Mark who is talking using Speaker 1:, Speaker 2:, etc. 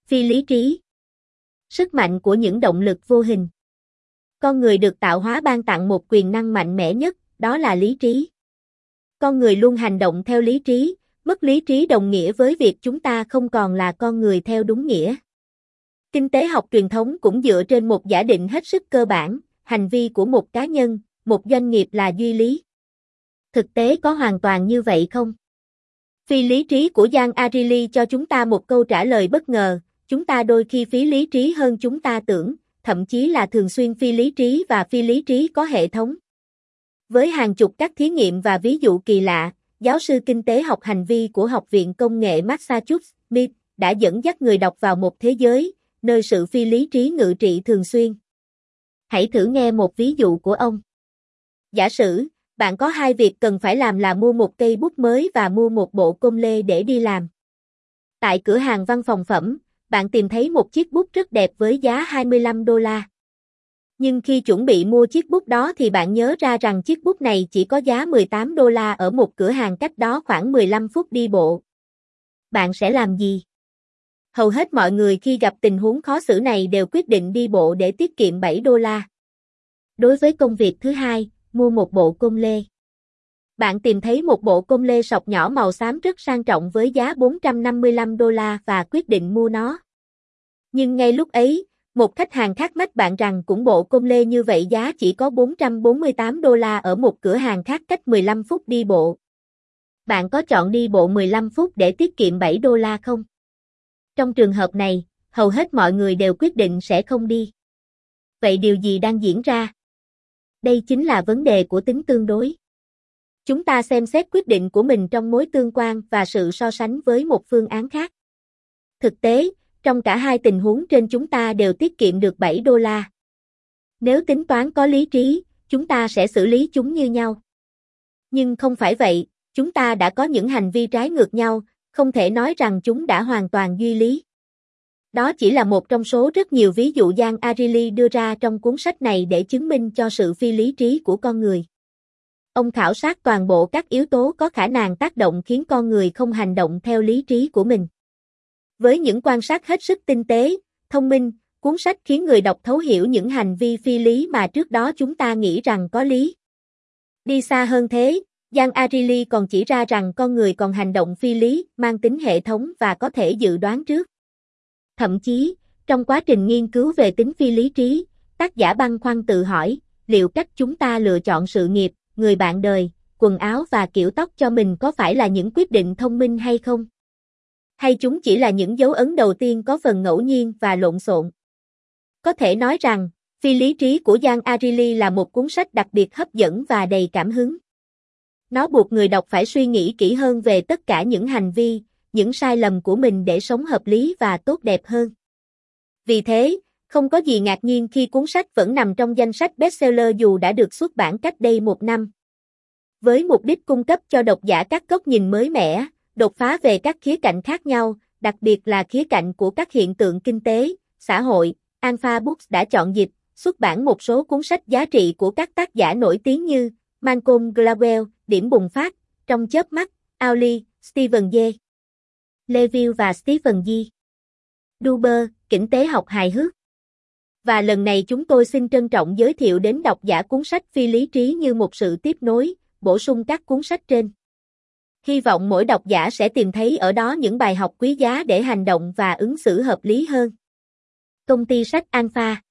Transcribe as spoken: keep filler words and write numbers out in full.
Speaker 1: Phi lý trí. Sức mạnh của những động lực vô hình. Con người được tạo hóa ban tặng một quyền năng mạnh mẽ nhất, đó là lý trí. Con người luôn hành động theo lý trí, mất lý trí đồng nghĩa với việc chúng ta không còn là con người theo đúng nghĩa. Kinh tế học truyền thống cũng dựa trên một giả định hết sức cơ bản, hành vi của một cá nhân, một doanh nghiệp là duy lý. Thực tế có hoàn toàn như vậy không? Phi lý trí của Jean Aréli cho chúng ta một câu trả lời bất ngờ, chúng ta đôi khi phí lý trí hơn chúng ta tưởng, thậm chí là thường xuyên phi lý trí và phi lý trí có hệ thống. Với hàng chục các thí nghiệm và ví dụ kỳ lạ, giáo sư kinh tế học hành vi của Học viện Công nghệ Massachusetts, Smith, đã dẫn dắt người đọc vào một thế giới, nơi sự phi lý trí ngự trị thường xuyên. Hãy thử nghe một ví dụ của ông. Giả sử, bạn có hai việc cần phải làm là mua một cây bút mới và mua một bộ công lê để đi làm. Tại cửa hàng văn phòng phẩm, bạn tìm thấy một chiếc bút rất đẹp với giá hai mươi lăm đô la. Nhưng khi chuẩn bị mua chiếc bút đó thì bạn nhớ ra rằng chiếc bút này chỉ có giá mười tám đô la ở một cửa hàng cách đó khoảng mười lăm phút đi bộ. Bạn sẽ làm gì? Hầu hết mọi người khi gặp tình huống khó xử này đều quyết định đi bộ để tiết kiệm bảy đô la. Đối với công việc thứ hai, mua một bộ công lê. Bạn tìm thấy một bộ công lê sọc nhỏ màu xám rất sang trọng với giá bốn trăm năm mươi lăm đô la và quyết định mua nó. Nhưng ngay lúc ấy, một khách hàng khác mách bạn rằng cũng bộ công lê như vậy giá chỉ có bốn trăm bốn mươi tám đô la ở một cửa hàng khác cách mười lăm phút đi bộ. Bạn có chọn đi bộ mười lăm phút để tiết kiệm bảy đô la không? Trong trường hợp này, hầu hết mọi người đều quyết định sẽ không đi. Vậy điều gì đang diễn ra? Đây chính là vấn đề của tính tương đối. Chúng ta xem xét quyết định của mình trong mối tương quan và sự so sánh với một phương án khác. Thực tế, trong cả hai tình huống trên chúng ta đều tiết kiệm được bảy đô la. Nếu tính toán có lý trí, chúng ta sẽ xử lý chúng như nhau. Nhưng không phải vậy, chúng ta đã có những hành vi trái ngược nhau, không thể nói rằng chúng đã hoàn toàn duy lý. Đó chỉ là một trong số rất nhiều ví dụ Jean Aréli đưa ra trong cuốn sách này để chứng minh cho sự phi lý trí của con người. Ông khảo sát toàn bộ các yếu tố có khả năng tác động khiến con người không hành động theo lý trí của mình. Với những quan sát hết sức tinh tế, thông minh, cuốn sách khiến người đọc thấu hiểu những hành vi phi lý mà trước đó chúng ta nghĩ rằng có lý. Đi xa hơn thế, Jean Aréli còn chỉ ra rằng con người còn hành động phi lý, mang tính hệ thống và có thể dự đoán trước. Thậm chí, trong quá trình nghiên cứu về tính phi lý trí, tác giả băn khoăn tự hỏi, liệu cách chúng ta lựa chọn sự nghiệp, người bạn đời, quần áo và kiểu tóc cho mình có phải là những quyết định thông minh hay không? Hay chúng chỉ là những dấu ấn đầu tiên có phần ngẫu nhiên và lộn xộn? Có thể nói rằng, Phi lý trí của Jean Aréli là một cuốn sách đặc biệt hấp dẫn và đầy cảm hứng. Nó buộc người đọc phải suy nghĩ kỹ hơn về tất cả những hành vi, những sai lầm của mình để sống hợp lý và tốt đẹp hơn. Vì thế, không có gì ngạc nhiên khi cuốn sách vẫn nằm trong danh sách bestseller dù đã được xuất bản cách đây một năm. Với mục đích cung cấp cho độc giả các góc nhìn mới mẻ, đột phá về các khía cạnh khác nhau, đặc biệt là khía cạnh của các hiện tượng kinh tế, xã hội, Alpha Books đã chọn dịch, xuất bản một số cuốn sách giá trị của các tác giả nổi tiếng như Malcolm Gladwell, Điểm bùng phát, Trong chớp mắt, Auli, Stephen Jay Leville và Stephen G. Duber, Kinh tế học hài hước. Và lần này chúng tôi xin trân trọng giới thiệu đến độc giả cuốn sách Phi lý trí như một sự tiếp nối, bổ sung các cuốn sách trên. Hy vọng mỗi độc giả sẽ tìm thấy ở đó những bài học quý giá để hành động và ứng xử hợp lý hơn. Công ty sách Alpha